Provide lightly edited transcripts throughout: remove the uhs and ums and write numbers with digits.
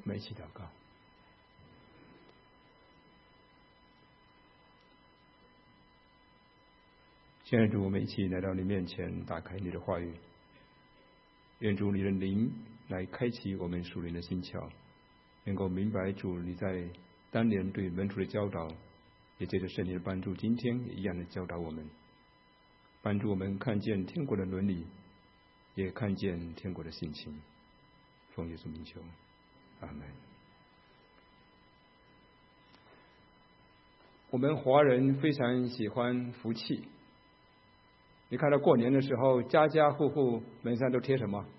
们一起祷告。亲爱的主，我们一起来到你面前，打开你的话语，愿主你的灵来开启我们属灵的心窍，能够明白主你在当年对门徒的教导，也借着圣灵的帮助，今天也一样的教导我们，帮助我们看见天国的伦理，也看见天国的性情。奉耶稣名求，阿门。我们华人非常喜欢福气，你看到过年的时候，家家户户门上都贴什么？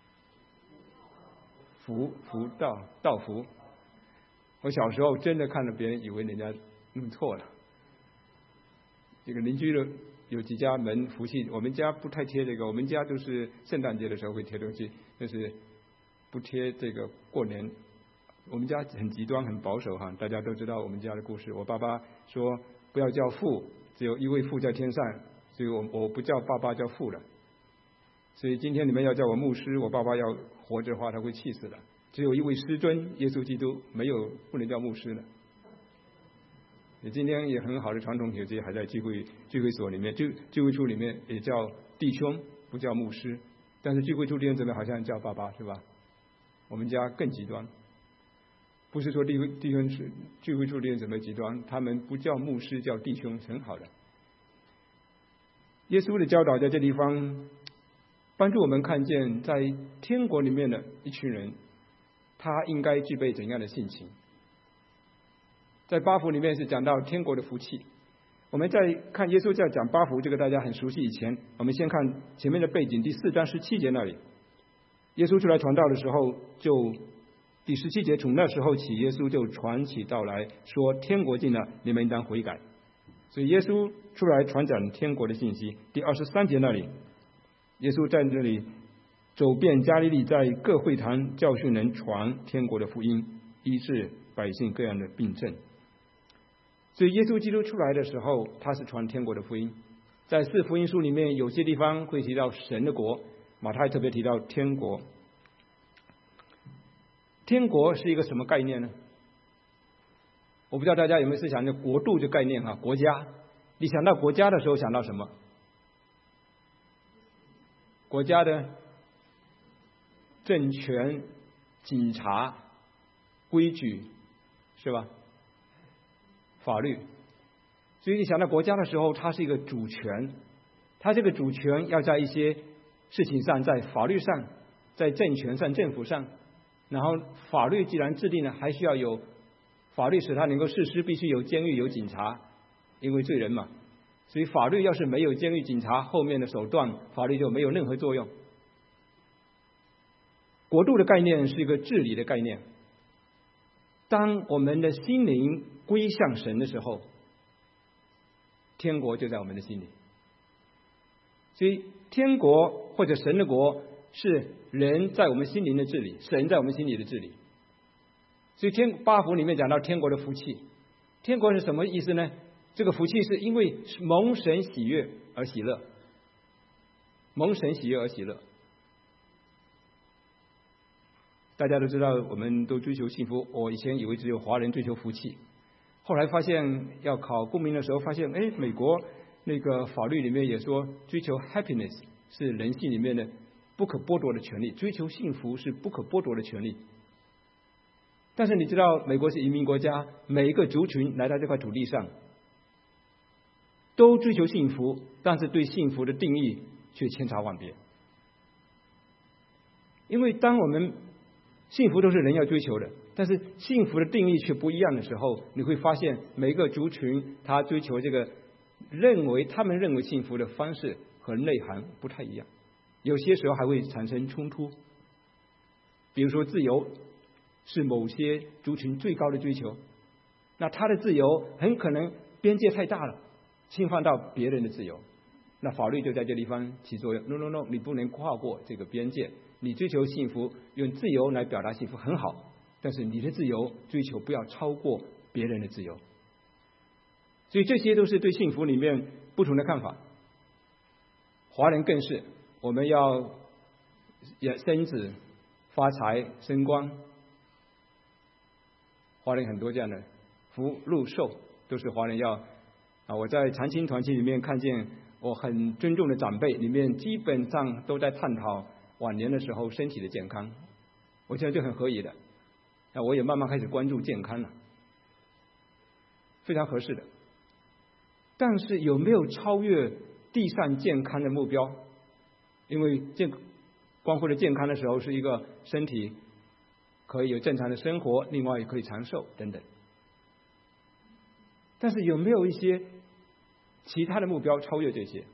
福道福。我小时候真的看了别人以为人家弄错了。这个邻居的有几家门福气，我们家不太贴这个，我们家都是圣诞节的时候会贴东西，但是不贴这个过年。我们家很极端很保守哈，大家都知道我们家的故事。我爸爸说不要叫父，只有一位父在天上，所以我不叫爸爸，叫父了。所以今天你们要叫我牧师，我爸爸要活着的话他会气死的。只有一位师尊耶稣基督，不能叫牧师了。今天也很好的传统体制还在聚会所里面，聚会处里面也叫弟兄，不叫牧师，但是聚会处弟兄姊妹好像叫爸爸，是吧？我们家更极端，不是说弟兄是聚会处弟兄姊妹极端，他们不叫牧师叫弟兄，很好的。耶稣的教导在这地方帮助我们看见，在天国里面的一群人，他应该具备怎样的性情。在八福里面是讲到天国的福气。我们在看耶稣在讲八福，这个大家很熟悉。以前我们先看前面的背景，第4章17节那里，耶稣出来传道的时候，就第17节，从那时候起，耶稣就传起道来说，天国近了，你们应当悔改。所以耶稣出来传讲天国的信息。第23节那里，耶稣在这里走遍加利利，在各会堂教训人，传天国的福音，医治百姓各样的病症。所以耶稣基督出来的时候，他是传天国的福音。在4福音书里面，有些地方会提到神的国，马太特别提到天国。天国是一个什么概念呢？我不知道大家有没有思想这国度这概念啊？国家，你想到国家的时候想到什么？国家的政权、警察、规矩，是吧？法律。所以你想到国家的时候，它是一个主权，它这个主权要在一些事情上，在法律上，在政权上、政府上，然后法律既然制定了，还需要有法律使它能够实施，必须有监狱、有警察，因为罪人嘛。所以法律要是没有监狱、警察后面的手段，法律就没有任何作用。国度的概念是一个治理的概念。当我们的心灵归向神的时候，天国就在我们的心里。所以天国或者神的国是人在我们心灵的治理，神在我们心里的治理。所以八福里面讲到天国的福气，天国是什么意思呢？这个福气是因为蒙神喜悦而喜乐，蒙神喜悦而喜乐。大家都知道，我们都追求幸福。我以前以为只有华人追求福气，后来发现要考公民的时候，发现美国那个法律里面也说，追求 happiness 是人性里面的不可剥夺的权利，追求幸福是不可剥夺的权利。但是你知道，美国是移民国家，每一个族群来到这块土地上，都追求幸福，但是对幸福的定义却千差万别。因为当我们幸福都是人要追求的，但是幸福的定义却不一样的时候，你会发现每一个族群他追求这个他们认为幸福的方式和内涵不太一样，有些时候还会产生冲突。比如说自由是某些族群最高的追求，那他的自由很可能边界太大了，侵犯到别人的自由，那法律就在这地方起作用。 No， 你不能跨过这个边界。你追求幸福，用自由来表达幸福很好，但是你的自由追求不要超过别人的自由。所以这些都是对幸福里面不同的看法。华人更是，我们要生子、发财、升官， 华人很多这样的福禄寿，都是华人要我在禅心团体里面看见我很尊重的长辈，里面基本上都在探讨晚年的时候身体的健康，我觉得就很合宜的。我也慢慢开始关注健康了，非常合适的。但是有没有超越地上健康的目标？因为光辉的健康的时候，是一个身体可以有正常的生活，另外也可以长寿等等。但是有没有一些其他的目标超越这些？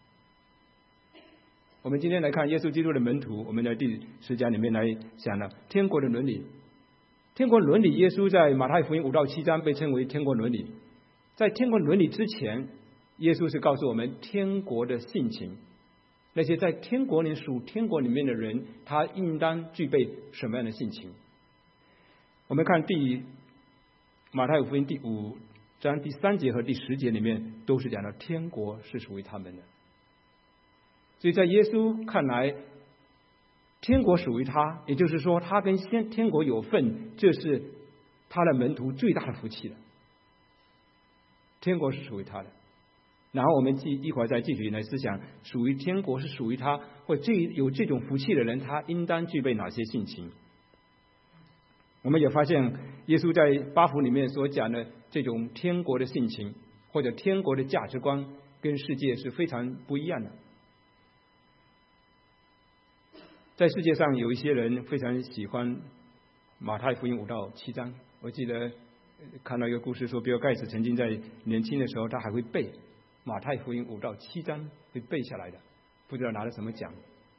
我们今天来看耶稣基督的门徒，我们在第10讲里面来想了天国的伦理。天国伦理，耶稣在马太福音5到7章被称为天国伦理。在天国伦理之前，耶稣是告诉我们天国的性情，那些在天国里属天国里面的人，他应当具备什么样的性情？我们看马太福音第5章第3节和第10节里面都是讲到天国是属于他们的。所以在耶稣看来，天国属于他，也就是说他跟天国有份，这是他的门徒最大的福气了。天国是属于他的。然后我们一会儿再继续来思想，属于天国是属于他，或有这种福气的人，他应当具备哪些性情？我们也发现耶稣在8福里面所讲的这种天国的性情或者天国的价值观，跟世界是非常不一样的。在世界上有一些人非常喜欢马太福音5到7章，我记得看到一个故事说，比尔盖茨曾经在年轻的时候，他还会背马太福音5到7章，会背下来的，不知道拿了什么奖。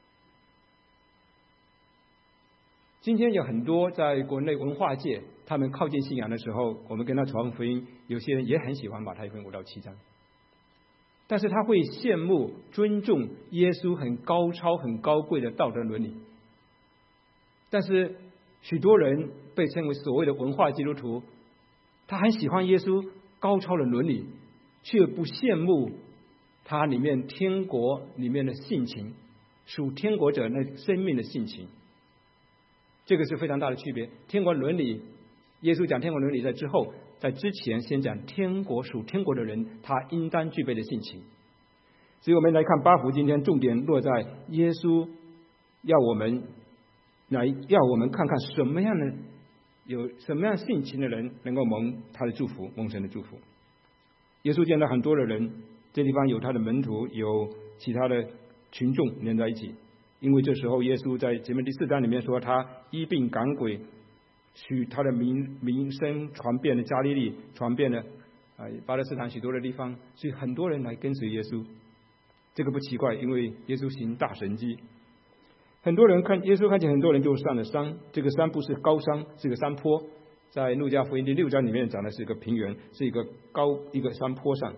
今天有很多在国内文化界，他们靠近信仰的时候，我们跟他传福音，有些人也很喜欢马太福音5到7章，但是他会羡慕尊重耶稣很高超很高贵的道德伦理。但是许多人被称为所谓的文化基督徒，他很喜欢耶稣高超的伦理，却不羡慕他里面天国里面的性情，属天国者那生命的性情。这个是非常大的区别。天国伦理，耶稣讲天国伦理在之后，在之前先讲天国属天国的人他应当具备的性情。所以我们来看8福，今天重点落在耶稣要我们看看什么样的有什么样性情的人能够蒙他的祝福，蒙神的祝福。耶稣见到很多的人，这地方有他的门徒，有其他的群众连在一起。因为这时候耶稣在前面第4章里面说，他医病赶鬼，许他的名声传遍了加利利，传遍了巴勒斯坦许多的地方，所以很多人来跟随耶稣。这个不奇怪，因为耶稣行大神迹，很多人耶稣看见很多人就上了山。这个山不是高山，是个山坡。在路加福音第6章里面讲的是一个平原，是一个山坡上。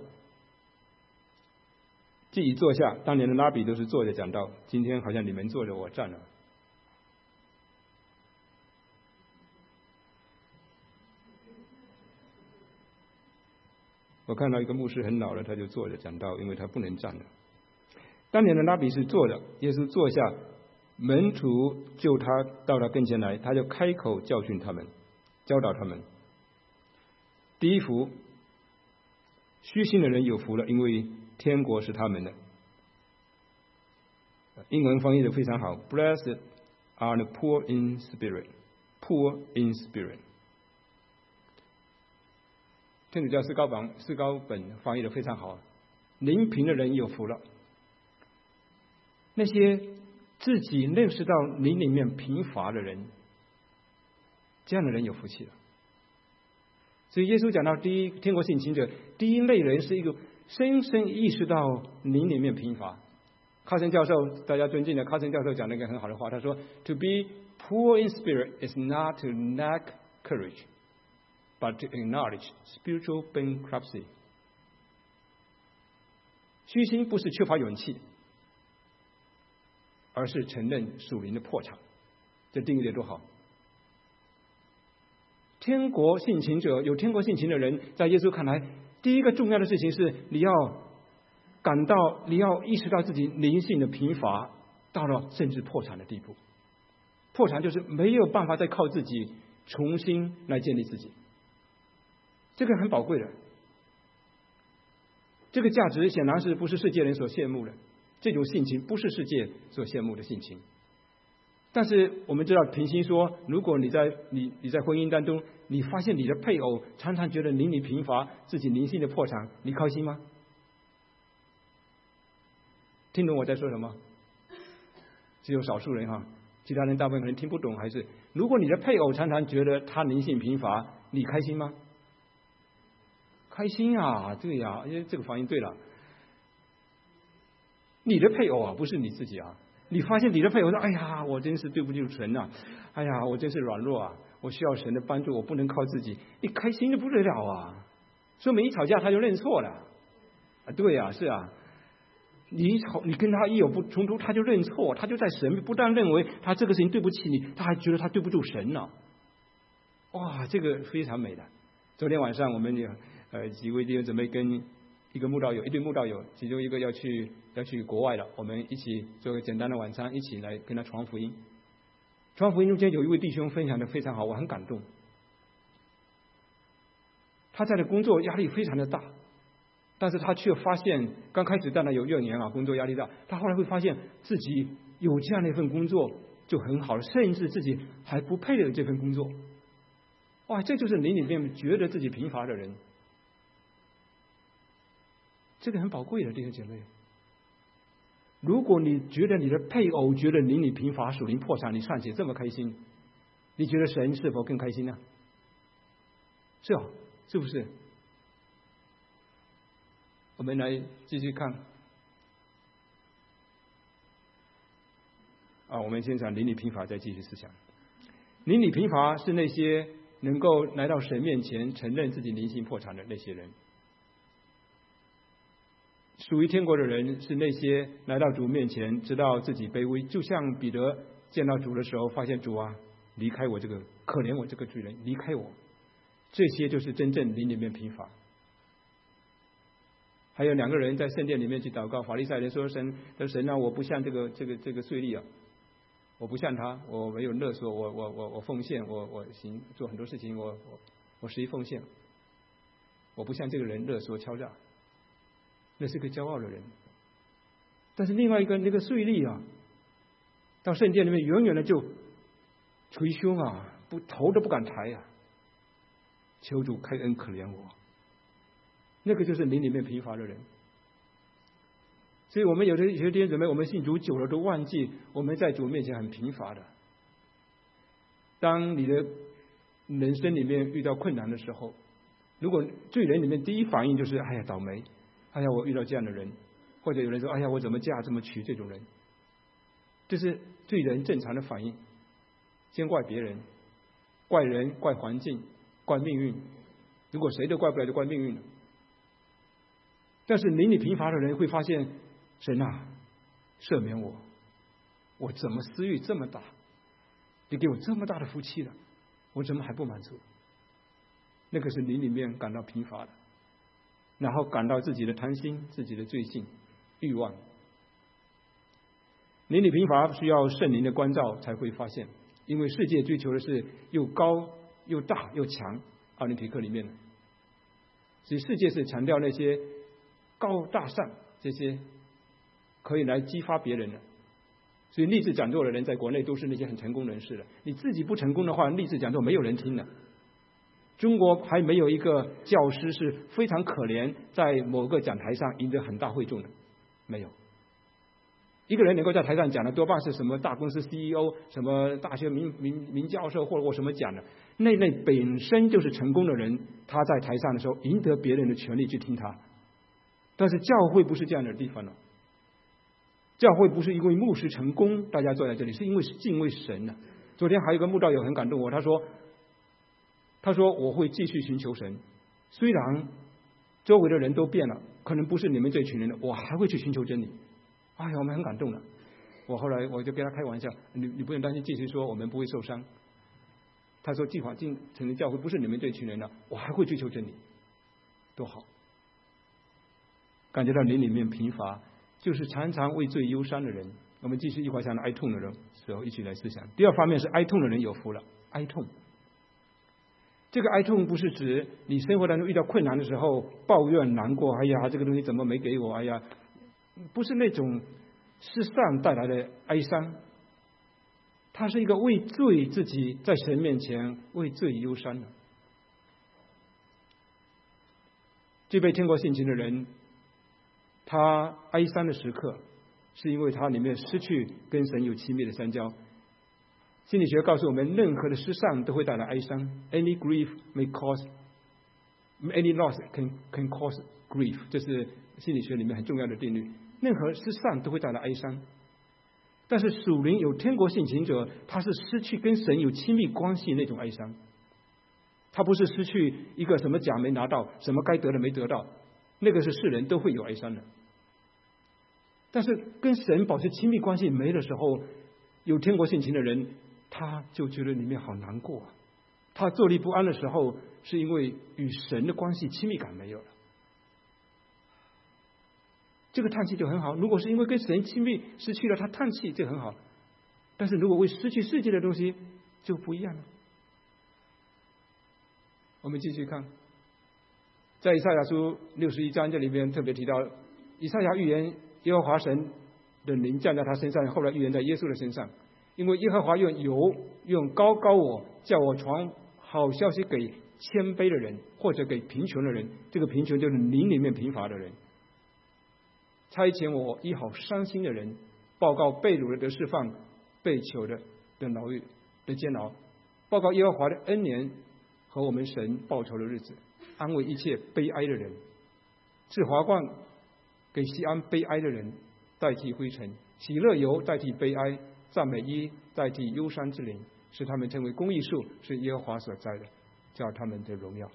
既已坐下，当年的拉比都是坐着讲道，今天好像你们坐着，我站了。我看到一个牧师很老了，他就坐着讲道，因为他不能站了。当年的拉比是坐着，耶稣坐下，门徒就到他跟前来，他就开口教训他们，教导他们。第1福，虚心的人有福了，因为天国是他们的。英文翻译的非常好 ，Blessed are the poor in spirit. Poor in spirit. 天主教思高本翻译的非常好，灵贫的人有福了。那些自己认识到灵里面贫乏的人，这样的人有福气了。所以耶稣讲到天国性情者，第一类人是一个深深意识到灵里面贫乏。卡森教授，大家尊敬的卡森教授讲了一个很好的话，他说 ：“To be poor in spirit is not to lack courage, but to acknowledge spiritual bankruptcy。”虚心不是缺乏勇气，而是承认属灵的破产。这定义得多好！天国性情者，有天国性情的人，在耶稣看来，第一个重要的事情是你要意识到自己灵性的贫乏，到了甚至破产的地步。破产就是没有办法再靠自己重新来建立自己。 这个很宝贵的。这个价值显然是不是世界人所羡慕的，这种性情不是世界所羡慕的性情。但是我们知道，平心说，如果你在婚姻当中，你发现你的配偶常常觉得邻里贫乏，自己灵性的破产，你高兴吗？听懂我在说什么？只有少数人哈，其他人大部分可能听不懂。还是如果你的配偶常常觉得他灵性贫乏，你开心吗？开心啊，对呀，因为这个反应对了。你的配偶啊，不是你自己啊。你发现你的配偶说：“哎呀，我真是对不起神呐！哎呀，我真是软弱啊！我需要神的帮助，我不能靠自己。”你开心的不得了啊！说明一吵架他就认错了啊，对呀，是啊。你跟他一有不冲突，他就认错，他就在神不但认为他这个事情对不起你，他还觉得他对不住神呢。哇，这个非常美的。昨天晚上我们有几位弟兄姊妹跟一对慕道友，其中一个要去国外了，我们一起做个简单的晚餐，一起来跟他传福音。传福音中间有一位弟兄分享的非常好，我很感动。他在的工作压力非常的大，但是他却发现，刚开始当然有怨言啊，工作压力大，他后来会发现自己有这样的一份工作就很好了，甚至自己还不配的这份工作。哇，这就是灵里面觉得自己贫乏的人，这个很宝贵的弟兄姐妹。如果你觉得你的配偶觉得灵里贫乏、属灵破产，你尚且这么开心，你觉得神是否更开心呢？是啊，是不是？我们来继续看我们先讲灵里贫乏，再继续思想。灵里贫乏是那些能够来到神面前承认自己灵性破产的那些人。属于天国的人是那些来到主面前知道自己卑微，就像彼得见到主的时候发现主啊，离开我这个可怜我这个罪人，离开我，这些就是真正灵里面贫乏。还有两个人在圣殿里面去祷告，法利赛人说神啊，我不像这个税吏啊，我不像他，我没有勒索，我奉献，我做很多事情，我实际奉献，我不像这个人勒索敲诈，那是个骄傲的人。但是另外一个那个税吏啊，到圣殿里面远远的就捶胸啊，头都不敢抬啊，求主开恩可怜我。那个就是灵里面贫乏的人。所以我们有些弟兄姊妹，我们信主久了都忘记我们在主面前很贫乏的。当你的人生里面遇到困难的时候，如果罪人里面第一反应就是哎呀倒霉，哎呀我遇到这样的人，或者有人说哎呀我怎么嫁这么娶这种人，这是罪人正常的反应，先怪别人，怪人，怪环境，怪命运，如果谁都怪不来就怪命运了。但是灵里贫乏的人会发现，神啊，赦免我，我怎么私欲这么大？你给我这么大的福气了，我怎么还不满足？那个是灵里面感到贫乏的，然后感到自己的贪心、自己的罪性、欲望。灵里贫乏需要圣灵的关照才会发现，因为世界追求的是又高又大又强，奥林匹克里面的，所以世界是强调那些高大上，这些可以来激发别人的。所以励志讲座的人在国内都是那些很成功人士的，你自己不成功的话，励志讲座没有人听的。中国还没有一个教师是非常可怜，在某个讲台上赢得很大会众的，没有。一个人能够在台上讲的，多半是什么大公司 CEO， 什么大学名教授或者我什么讲的，那本身就是成功的人，他在台上的时候赢得别人的权利去听他。但是教会不是这样的地方了，教会不是因为牧师成功大家坐在这里，是因为敬畏神的。昨天还有一个慕道友很感动我，他说我会继续寻求神，虽然周围的人都变了，可能不是你们这群人的，我还会去寻求真理。哎呀，我们很感动了。后来我就跟他开玩笑，你不用担心，继续说，我们不会受伤。他说计划进成立教会不是你们这群人的，我还会追求真理，多好。感觉到灵里面贫乏，就是常常为罪忧伤的人。我们继续一会儿讲哀痛的人时候，一起来思想。第二方面是哀痛的人有福了。哀痛， 这个哀痛不是指你生活当中遇到困难的时候抱怨难过，哎呀，这个东西怎么没给我，哎呀，不是那种失丧带来的哀伤，它是一个为罪自己在神面前为罪忧伤的。具备天国性情的人，他哀伤的时刻是因为他里面失去跟神有亲密的相交。心理学告诉我们，任何的失丧都会带来哀伤。Any grief may cause, any loss can cause grief， 这是心理学里面很重要的定律。任何失丧都会带来哀伤。但是属灵有天国性情者，他是失去跟神有亲密关系那种哀伤。他不是失去一个什么奖没拿到，什么该得的没得到，那个是世人都会有哀伤的。但是跟神保持亲密关系没的时候，有天国性情的人，他就觉得里面好难过。他坐立不安的时候，是因为与神的关系亲密感没有了。这个叹气就很好，如果是因为跟神亲密失去了，他叹气就很好。但是如果为失去世界的东西，就不一样了。我们继续看，在以赛亚书61章这里边特别提到，以赛亚预言耶和华神的灵降在他身上，后来预言在耶稣的身上。因为耶和华用油用膏膏我，叫我传好消息给谦卑的人，或者给贫穷的人。这个贫穷就是灵里面贫乏的人。差遣我医好伤心的人，报告被掳的得释放，被囚的牢狱的监牢，报告耶和华的恩年和我们神报仇的日子，安慰一切悲哀的人，赐华冠给西安悲哀的人，代替灰尘，喜乐油代替悲哀，赞美衣代替忧伤之灵，使他们成为公义树，是耶和华所栽的，叫他们的荣耀。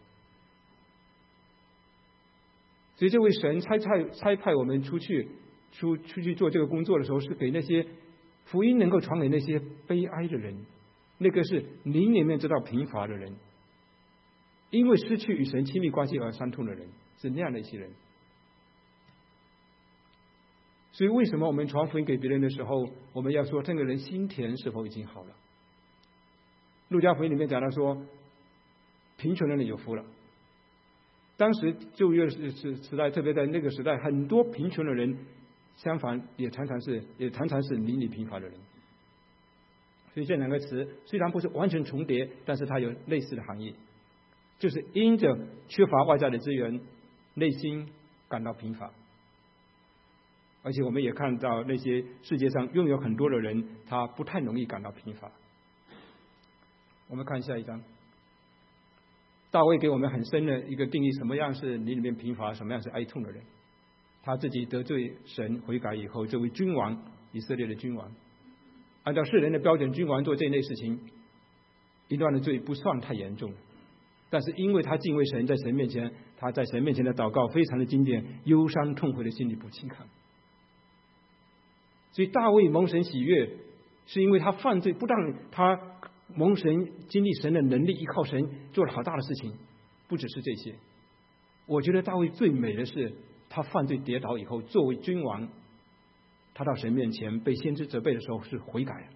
所以这位神差派我们出去做这个工作的时候，是给那些福音能够传给那些悲哀的人，那个是灵里面知道贫乏的人，因为失去与神亲密关系而伤痛的人，是那样的一些人。所以为什么我们传福音给别人的时候，我们要说这个人心田是否已经好了？路加福音里面讲到说，贫穷的人有福了。当时旧约时代，特别在那个时代，很多贫穷的人，相反也常常是邻里贫乏的人。所以这两个词虽然不是完全重叠，但是它有类似的含义，就是因着缺乏外在的资源，内心感到贫乏。而且我们也看到那些世界上拥有很多的人，他不太容易感到贫乏。我们看下一章，大卫给我们很深的一个定义，什么样是你里面贫乏，什么样是哀痛的人。他自己得罪神悔改以后，这位君王，以色列的君王，按照世人的标准，君王做这类事情，一段的罪不算太严重，但是因为他敬畏神，在神面前，他在神面前的祷告非常的经典，忧伤痛悔的心里不轻看。所以大卫蒙神喜悦，是因为他犯罪不但他蒙神经历神的能力，依靠神做了好大的事情，不只是这些。我觉得大卫最美的是他犯罪跌倒以后，作为君王，他到神面前被先知责备的时候是悔改了。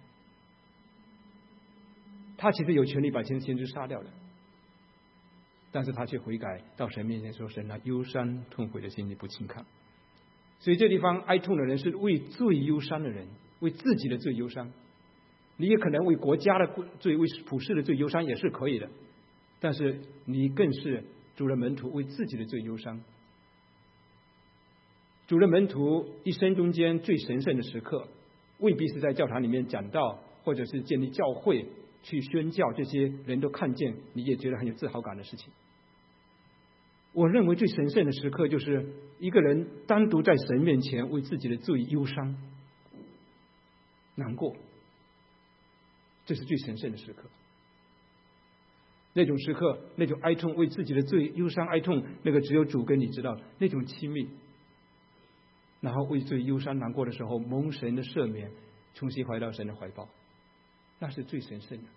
他其实有权利把先知杀掉的，但是他却悔改，到神面前说：“神啊，忧伤痛悔的心里不轻看。”所以这地方哀痛的人是为罪忧伤的人，为自己的罪忧伤。你也可能为国家的罪、为普世的罪忧伤，也是可以的。但是你更是主的门徒，为自己的罪忧伤。主的门徒一生中间最神圣的时刻，未必是在教堂里面讲道，或者是建立教会去宣教，这些人都看见，你也觉得很有自豪感的事情。我认为最神圣的时刻，就是一个人单独在神面前为自己的罪忧伤、难过，这是最神圣的时刻。那种时刻，那种哀痛，为自己的罪忧伤哀痛，那个只有主跟你知道，那种亲密，然后为罪忧伤难过的时候，蒙神的赦免，重新回到神的怀抱，那是最神圣的。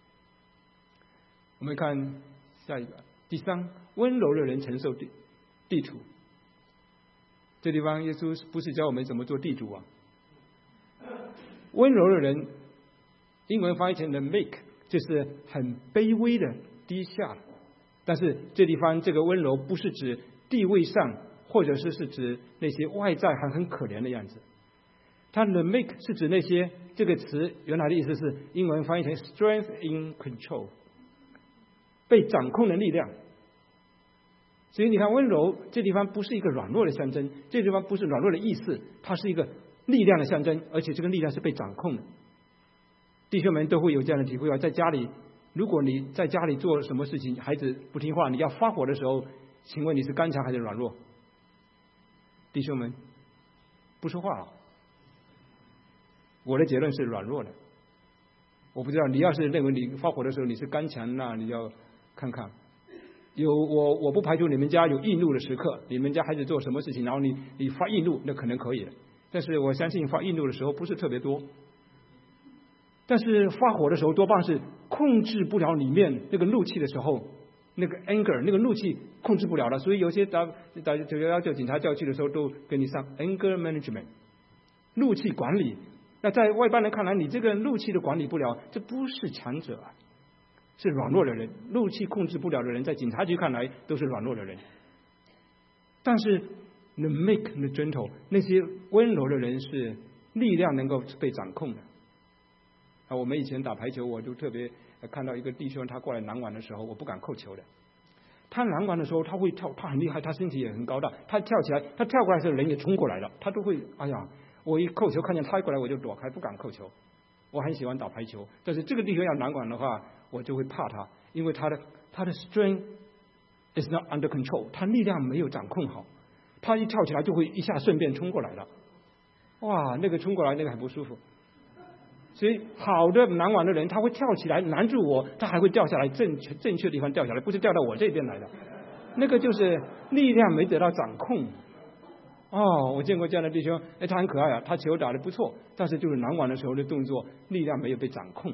我们看下一个，第三，温柔的人承受地土。这地方耶稣不是教我们怎么做地主啊？温柔的人，英文翻译成的 meek， 就是很卑微的、低下， 但是这地方这个温柔不是指地位上，或者是指那些外在还很可怜的样子。它的 make 是指那些，这个词原来的意思是英文翻译成 strength in control， 被掌控的力量。所以你看，温柔这地方不是一个软弱的象征，这地方不是软弱的意思，它是一个力量的象征，而且这个力量是被掌控的。弟兄们都会有这样的体会啊，在家里，如果你在家里做什么事情，孩子不听话，你要发火的时候，请问你是刚强还是软弱？弟兄们不说话了。我的结论是软弱的。我不知道你要是认为你发火的时候你是刚强，那你要看看。我不排除你们家有易怒的时刻，你们家孩子做什么事情，然后你发易怒，那可能可以的。但是我相信发易怒的时候不是特别多。但是发火的时候多半是控制不了里面那个怒气的时候，那个 anger 那个怒气控制不了了，所以有些叫警察叫去的时候都给你上 anger management 怒气管理。那在外邦人看来，你这个怒气都管理不了，这不是强者啊，是软弱的人。怒气控制不了的人，在警察局看来都是软弱的人。但是 the meek the gentle 那些温柔的人是力量能够被掌控的。我们以前打排球，我就特别看到一个弟兄，他过来拦网的时候，我不敢扣球的。他拦网的时候，他会跳，他很厉害，他身体也很高大，他跳起来，他跳过来的时候人也冲过来了，他都会，哎呀，我一扣球看见他过来我就躲开，不敢扣球。我很喜欢打排球，但是这个弟兄要拦网的话，我就会怕他，因为他的 strength is not under control， 他力量没有掌控好，他一跳起来就会一下顺便冲过来了，哇，那个冲过来那个很不舒服。所以好的拦网的人，他会跳起来拦住我，他还会掉下来，正确的地方掉下来，不是掉到我这边来的，那个就是力量没得到掌控。我见过这样的弟兄，他很可爱啊，他球打得不错，但是就是拦网的时候的动作力量没有被掌控。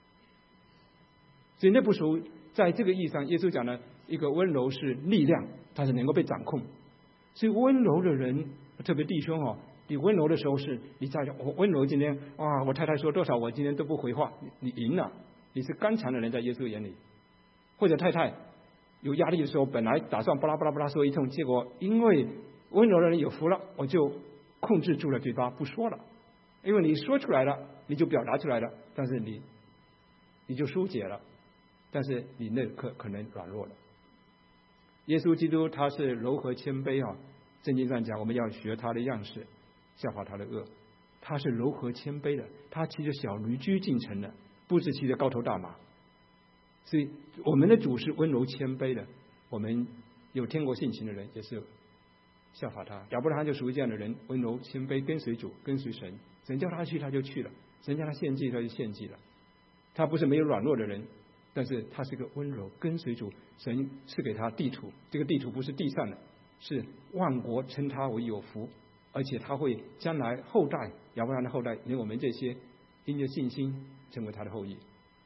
所以那不属于在这个意义上，耶稣讲的一个温柔是力量，它是能够被掌控。所以温柔的人，特别弟兄你温柔的时候是你在我温柔，今天我太太说多少我今天都不回话，你赢了，你是刚强的人在耶稣眼里。或者太太有压力的时候，本来打算巴拉巴拉巴拉说一通，结果因为温柔的人有福了，我就控制住了嘴巴不说了，因为你说出来了你就表达出来了，但是你就疏解了，但是你那刻可能软弱了。耶稣基督他是柔和谦卑圣经上讲我们要学他的样式，效法他的恶。他是柔和谦卑的，他骑着小驴驹进城的，不是骑着高头大马。所以我们的主是温柔谦卑的，我们有天国性情的人也是效法他。亚伯拉罕就属于这样的人，温柔谦卑，跟随主，跟随神，神叫他去他就去了，神叫他献祭他就献祭了。他不是没有软弱的人，但是他是个温柔跟随主。神赐给他地图，这个地图不是地上的，是万国称他为有福，而且他会将来后代亚伯拉罕的后代连我们这些因着信心成为他的后裔。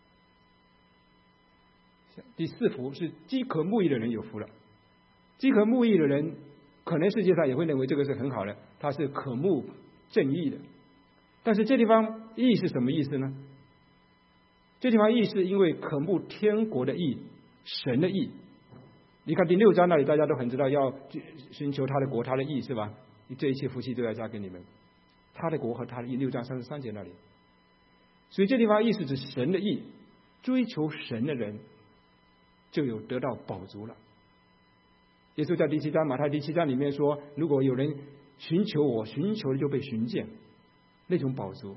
第四福是饥渴慕义的人有福了。饥渴慕义的人可能世界上也会认为这个是很好的，他是渴慕正义的。但是这地方义是什么意思呢？这地方义是因为渴慕天国的义，神的义。你看第6章那里大家都很知道要寻求他的国他的义，是吧？这一切福气都要加给你们，他的国和他的义，6章33节那里。所以这地方义是指神的义，追求神的人就有得到饱足了。耶稣在第7章马太第7章里面说，如果有人寻求我，寻求的就被寻见，那种饱足。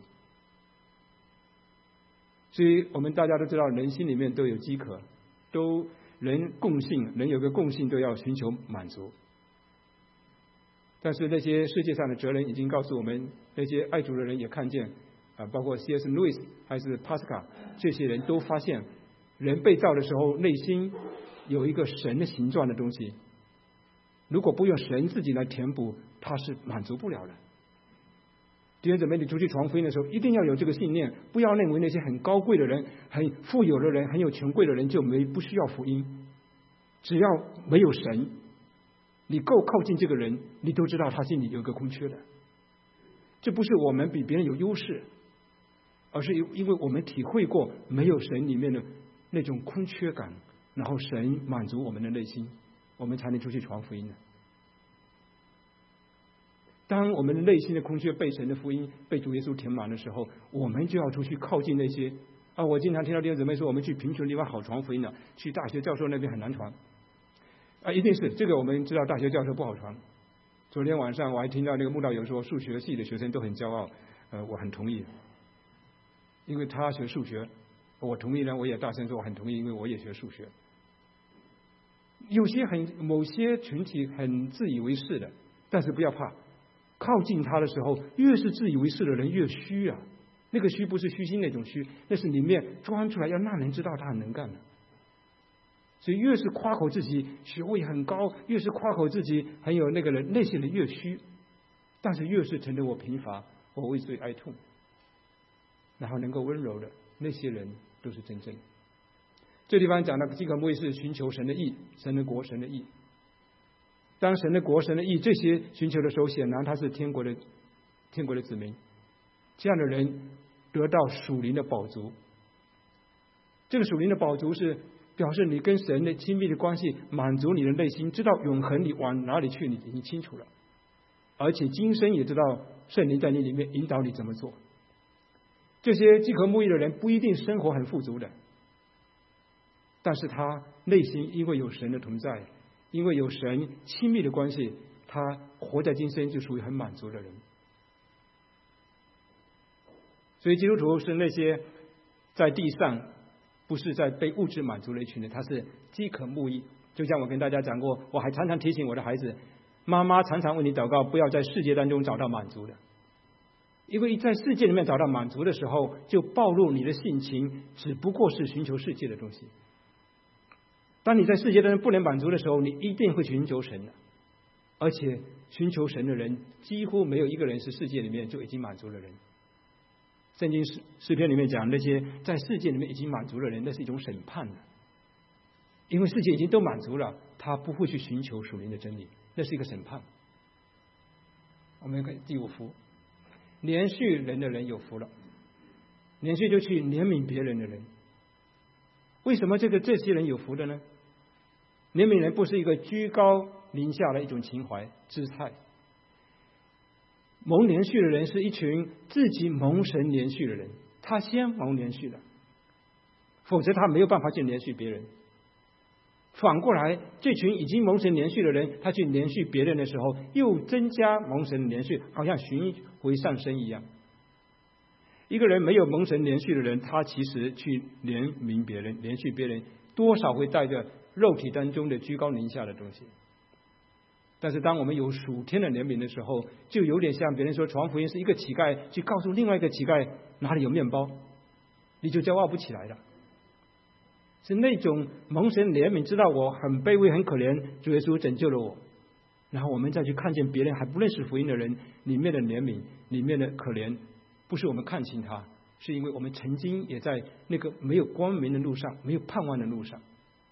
所以我们大家都知道，人心里面都有饥渴，人共性，人有个共性都要寻求满足。但是那些世界上的哲人已经告诉我们，那些爱主的人也看见包括 C.S. Lewis 还是 Pascal 这些人都发现，人被造的时候内心有一个神的形状的东西，如果不用神自己来填补，他是满足不了的。弟兄姊妹，你出去传福音的时候一定要有这个信念，不要认为那些很高贵的人，很富有的人，很有权贵的人就不需要福音。只要没有神，你够靠近这个人，你都知道他心里有一个空缺的。这不是我们比别人有优势，而是因为我们体会过没有神里面的那种空缺感， 然后神满足我们的内心，我们才能出去传福音的。当我们的内心的空缺被神的福音、被主耶稣填满的时候，我们就要出去靠近那些我经常听到弟兄姊妹说，我们去贫穷地方好传福音的，去大学教授那边很难传。一定是这个，我们知道大学教授不好传。昨天晚上我还听到那个慕道友说，数学系的学生都很骄傲，我很同意，因为他学数学，我同意呢，我也大声说我很同意，因为我也学数学。某些群体很自以为是的，但是不要怕，靠近他的时候，越是自以为是的人越虚啊。那个虚不是虚心那种虚，那是里面钻出来要让人知道他很能干的。所以越是夸口自己学位很高，越是夸口自己很有那个人，那些人越虚。但是越是承认我贫乏，我为罪哀痛，然后能够温柔的那些人都是真正的。这地方讲的饥渴慕义是寻求神的义，神的国，神的义。当神的国、神的义这些寻求的时候，显然他是天国的子民。这样的人得到属灵的饱足。这个属灵的饱足是表示你跟神的亲密的关系，满足你的内心，知道永恒你往哪里去，你已经清楚了，而且今生也知道圣灵在你里面引导你怎么做。这些饥渴慕义的人不一定生活很富足的，但是他内心因为有神的同在，因为有神亲密的关系，他活在今生就属于很满足的人。所以基督徒是那些在地上不是在被物质满足的一群人，他是饥渴慕义。就像我跟大家讲过，我还常常提醒我的孩子，妈妈常常为你祷告，不要在世界当中找到满足的，因为在世界里面找到满足的时候，就暴露你的性情只不过是寻求世界的东西。当你在世界当中不能满足的时候，你一定会寻求神的，而且寻求神的人几乎没有一个人是世界里面就已经满足的人。圣经诗篇里面讲，那些在世界里面已经满足的人，那是一种审判的，因为世界已经都满足了，他不会去寻求属灵的真理，那是一个审判。我们看第5福，连续人的人有福了，连续就去怜悯别人的人。为什么这些人有福的呢？怜悯人不是一个居高临下的一种情怀姿态。蒙连续的人是一群自己蒙神连续的人，他先蒙连续了，否则他没有办法去连续别人。反过来，这群已经蒙神连续的人，他去连续别人的时候，又增加蒙神连续，好像循回上升一样。一个人没有蒙神连续的人，他其实去怜悯别人、连续别人，多少会带着肉体当中的居高临下的东西。但是当我们有属天的怜悯的时候，就有点像别人说传福音是一个乞丐去告诉另外一个乞丐哪里有面包，你就骄傲不起来了。是那种蒙神怜悯，知道我很卑微很可怜，主耶稣拯救了我，然后我们再去看见别人还不认识福音的人里面的怜悯，里面的可怜，不是我们看轻他，是因为我们曾经也在那个没有光明的路上，没有盼望的路上。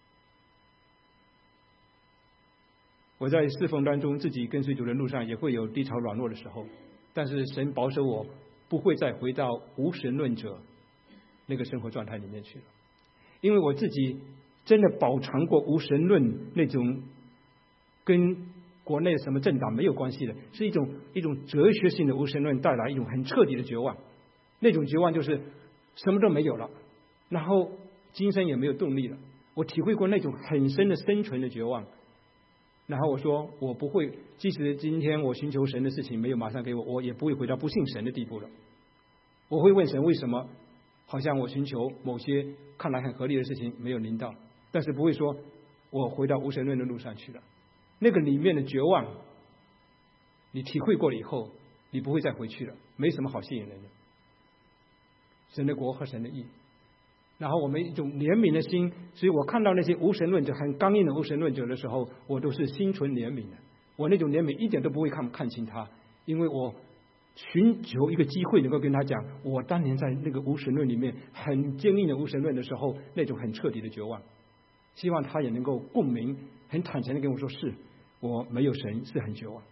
我在侍奉当中，自己跟随主的路上也会有低潮软弱的时候，但是神保守我不会再回到无神论者那个生活状态里面去了，因为我自己真的饱尝过无神论那种跟国内什么政党没有关系的，是一种哲学性的无神论，带来一种很彻底的绝望。那种绝望就是什么都没有了，然后今生也没有动力了。我体会过那种很深的生存的绝望。然后我说我不会，即使今天我寻求神的事情没有马上给我，我也不会回到不信神的地步了。我会问神为什么，好像我寻求某些看来很合理的事情没有临到，但是不会说我回到无神论的路上去了。那个里面的绝望，你体会过了以后，你不会再回去了，没什么好吸引人的。神的国和神的义，然后我们一种怜悯的心，所以我看到那些无神论者很刚硬的无神论者的时候，我都是心存怜悯的。我那种怜悯一点都不会看轻他，因为我寻求一个机会能够跟他讲，我当年在那个无神论里面很坚硬的无神论的时候，那种很彻底的绝望，希望他也能够共鸣，很坦诚的跟我说，是我没有神，是很绝望。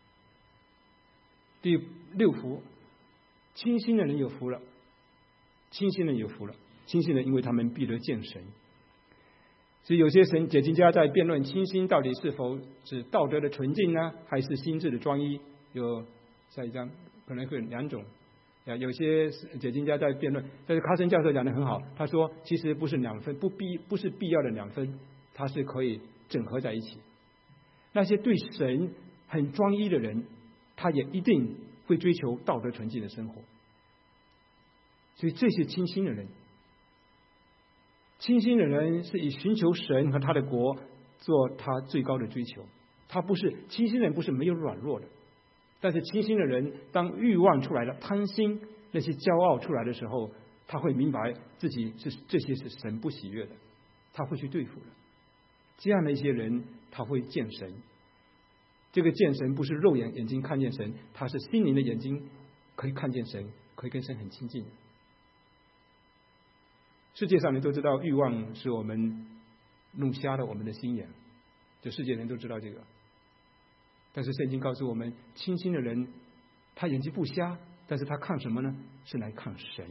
第6福，清心的人有福了，清心的人有福了。清心人因为他们必得见神。 所以有些解经家在辩论清心到底是否指道德的纯净呢，还是心智的专一。有下一章可能会有两种。有些解经家在辩论，但是卡森教授讲得很好，他说其实不是两分，不是必要的两分，它是可以整合在一起。那些对神很专一的人，他也一定会追求道德纯净的生活。所以这些清心的人，清心的人是以寻求神和他的国做他最高的追求。他不是清心人，不是没有软弱的。但是清心的人，当欲望出来了，贪心那些骄傲出来的时候，他会明白自己这些是神不喜悦的，他会去对付的。这样的一些人，他会见神。这个见神不是肉眼睛看见神，他是心灵的眼睛可以看见神，可以跟神很亲近。世界上人都知道，欲望使我们弄瞎了我们的心眼，这世界人都知道这个。但是圣经告诉我们，清心的人他眼睛不瞎，但是他看什么呢？是来看神。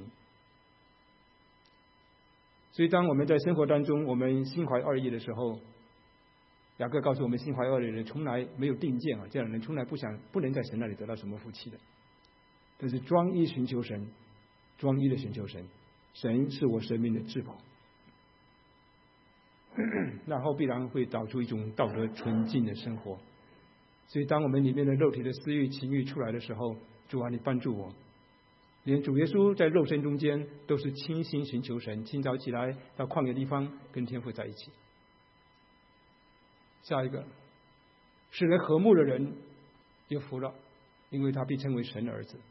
所以当我们在生活当中我们心怀二意的时候，雅各告诉我们，心怀二意的人从来没有定见啊，这样的人从来不能在神那里得到什么福气的。但是专一寻求神，专一的寻求神，神是我生命的至宝，然后必然会导出一种道德纯净的生活。所以当我们里面的肉体的私欲情欲出来的时候，主啊，你帮助我。连主耶稣在肉身中间都是清心寻求神，清早起来到旷野地方跟天父在一起。下一个，使人和睦的人有福了，因为他被称为神的儿子。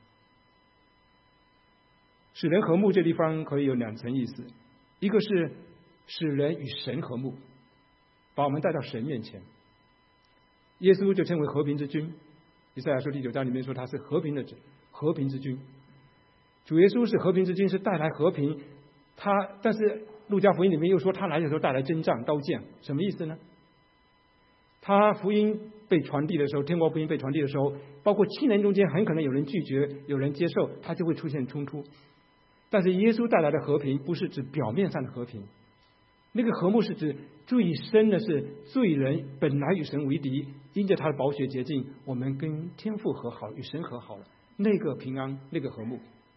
使人和睦这地方可以有两层意思，一个是使人与神和睦，把我们带到神面前。耶稣就称为和平之君，以赛亚书第9章里面说他是和平之君。主耶稣是和平之君，是带来和平。但是路加福音里面又说他来的时候带来征战刀剑，什么意思呢？他福音被传递的时候，天国福音被传递的时候，包括亲人中间很可能有人拒绝，有人接受，他就会出现冲突。但是耶稣带来的和平不是指表面上的和平，那个和睦是指最深的是罪人本来与神为敌，因着他的宝血洁净，我们跟天父和好，与神和好了，那个平安，那个和睦。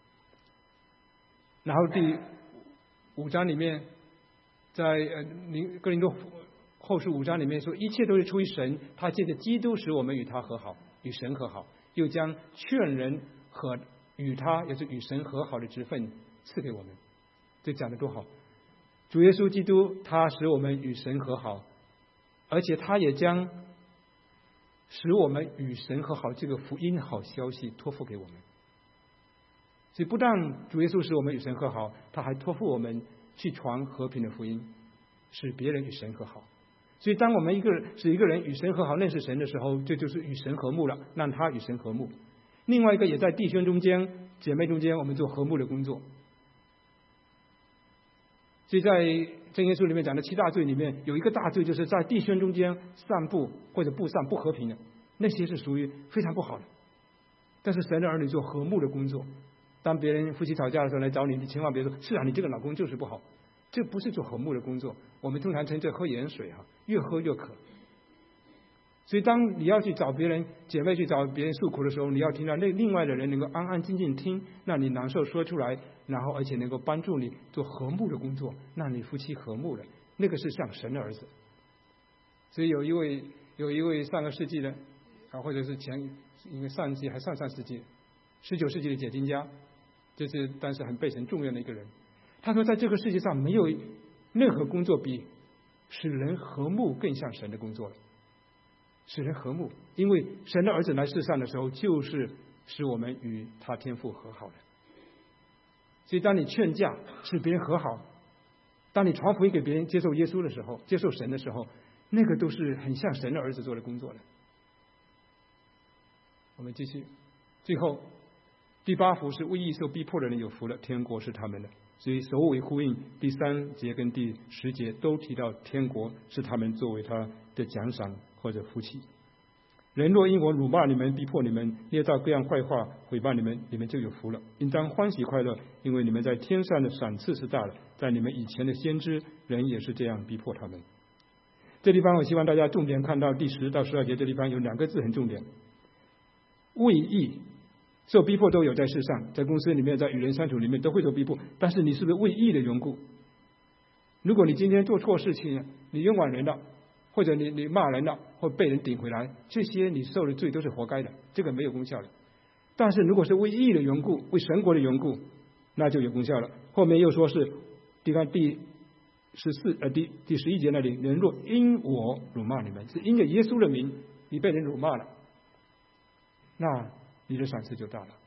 然后第5章里面，在哥林多后书5章里面说，一切都是出于神，他借着基督使我们与他和好，与神和好，又将劝人和与他也是与神和好的职分赐给我们。这讲得多好！主耶稣基督他使我们与神和好，而且他也将使我们与神和好这个福音好消息托付给我们。所以不但主耶稣使我们与神和好，他还托付我们去传和平的福音，使别人与神和好。所以当我们使一个人与神和好，认识神的时候，这就是与神和睦了，让他与神和睦。另外一个也在弟兄中间姐妹中间，我们做和睦的工作。所以在箴言书里面讲的7大罪里面，有一个大罪，就是在弟兄中间散布或者布散不和平的，那些是属于非常不好的。但是神的儿女做和睦的工作，当别人夫妻吵架的时候来找你，你千万别说是啊，你这个老公就是不好，这不是做和睦的工作。我们通常称这喝盐水啊，越喝越渴。所以当你要去找别人姐妹去找别人诉苦的时候，你要听到另外的人能够安安静静听，让你难受说出来，然后而且能够帮助你做和睦的工作，让你夫妻和睦了，那个是像神的儿子。所以有一位上个世纪的或者是因为上世纪还上世纪19世纪的解经家，这是当时很被神重用的一个人。他说在这个世界上没有任何工作比使人和睦更像神的工作了。使人和睦，因为神的儿子来世上的时候，就是使我们与他天父和好的。所以当你劝架使别人和好，当你传福音给别人接受耶稣的时候，接受神的时候，那个都是很像神的儿子做的工作的。我们继续，最后第8福是为义受逼迫的人有福了，天国是他们的。所以首尾呼应，第3节跟第10节都提到天国是他们作为他的奖赏或者福气。人若因我辱骂你们，逼迫你们，捏造各样坏话毁谤你们，你们就有福了，应当欢喜快乐，因为你们在天上的赏赐是大的。在你们以前的先知人也是这样逼迫他们。这地方我希望大家重点看到第10到12节，这地方有2个字很重点，为义。受逼迫都有在世上，在公司里面，在与人相处里面都会受逼迫，但是你是不是为义的缘故？如果你今天做错事情，你冤枉人了，或者你骂人了，或被人顶回来，这些你受的罪都是活该的，这个没有功效的。但是如果是为义的缘故，为神国的缘故，那就有功效了。后面又说是第11节那里，人若因我辱骂你们，是因着耶稣的名，你被人辱骂了，那你的赏赐就大了。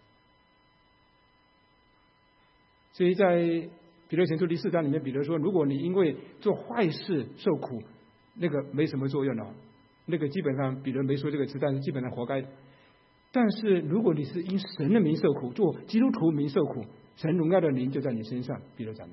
所以在彼得前书第4章里面，彼得说，如果你因为做坏事受苦，那个没什么作用了，那个基本上彼得没说这个词，但是基本上活该的。但是如果你是因神的名受苦，做基督徒名受苦，神荣耀的灵就在你身上，彼得讲的。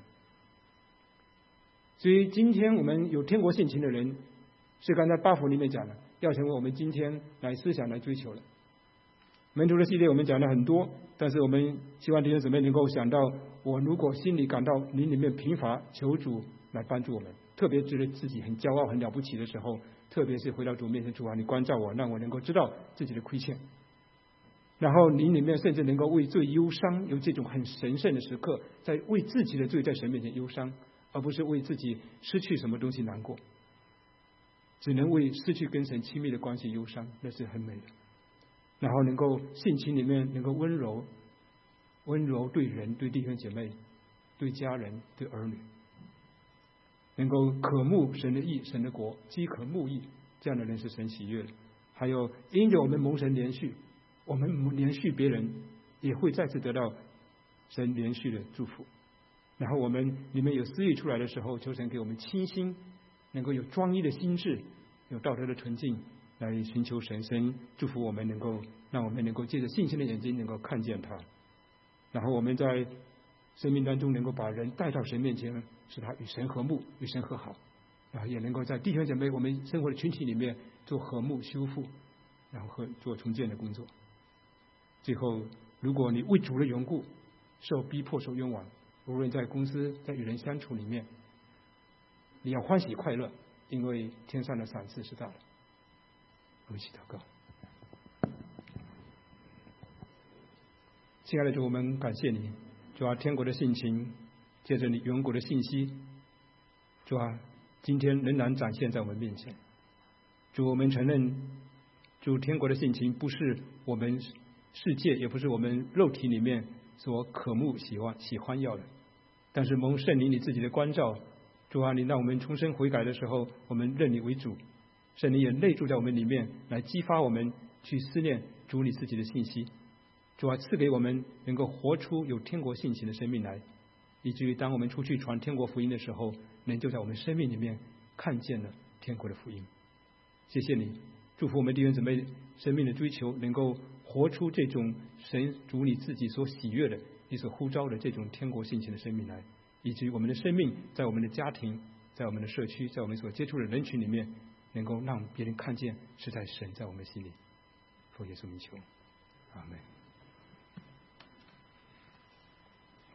所以今天我们有天国性情的人，是刚才8福里面讲的，要成为我们今天来思想来追求的。门徒的系列我们讲了很多，但是我们希望弟兄姊妹能够想到，我如果心里感到灵里面贫乏，求主来帮助我们，特别觉得自己很骄傲很了不起的时候，特别是回到主面前，主啊，你关照我，让我能够知道自己的亏欠，然后灵里面甚至能够为罪忧伤，有这种很神圣的时刻，在为自己的罪在神面前忧伤，而不是为自己失去什么东西难过，只能为失去跟神亲密的关系忧伤，那是很美的。然后能够性情里面能够温柔对人，对弟兄姐妹，对家人，对儿女，能够渴慕神的义，神的国，饥渴慕义，这样的人是神喜悦的。还有因着我们蒙神连续，我们连续别人，也会再次得到神连续的祝福。然后我们里面有私欲出来的时候，求神给我们清心，能够有专一的心智，有道德的纯净，来寻求神祝福我们，能够让我们能够借着信心的眼睛能够看见他，然后我们在生命当中能够把人带到神面前，使他与神和睦，与神和好，然后也能够在弟兄姐妹我们生活的群体里面做和睦修复，然后和做重建的工作。最后，如果你为主的缘故受逼迫受冤枉，无论在公司在与人相处里面，你要欢喜快乐，因为天上的赏赐是大的。我们一起祷告。亲爱的主，我们感谢你，主啊，天国的性情借着你远古的信息，主啊，今天仍然展现在我们面前。主，我们承认，主，天国的性情不是我们世界，也不是我们肉体里面所渴慕喜欢要的，但是蒙圣灵你自己的关照，主啊，你让我们重生悔改的时候，我们认你为主，圣灵也内住在我们里面，来激发我们去思念主你自己的信息。主啊，赐给我们能够活出有天国性情的生命来，以至于当我们出去传天国福音的时候，能就在我们生命里面看见了天国的福音。谢谢你，祝福我们弟兄姊妹生命的追求能够活出这种神主你自己所喜悦的，你所呼召的这种天国性情的生命来，以至于我们的生命在我们的家庭，在我们的社区，在我们所接触的人群里面，能够让别人看见是在神在我们心里。奉耶稣名求，阿们。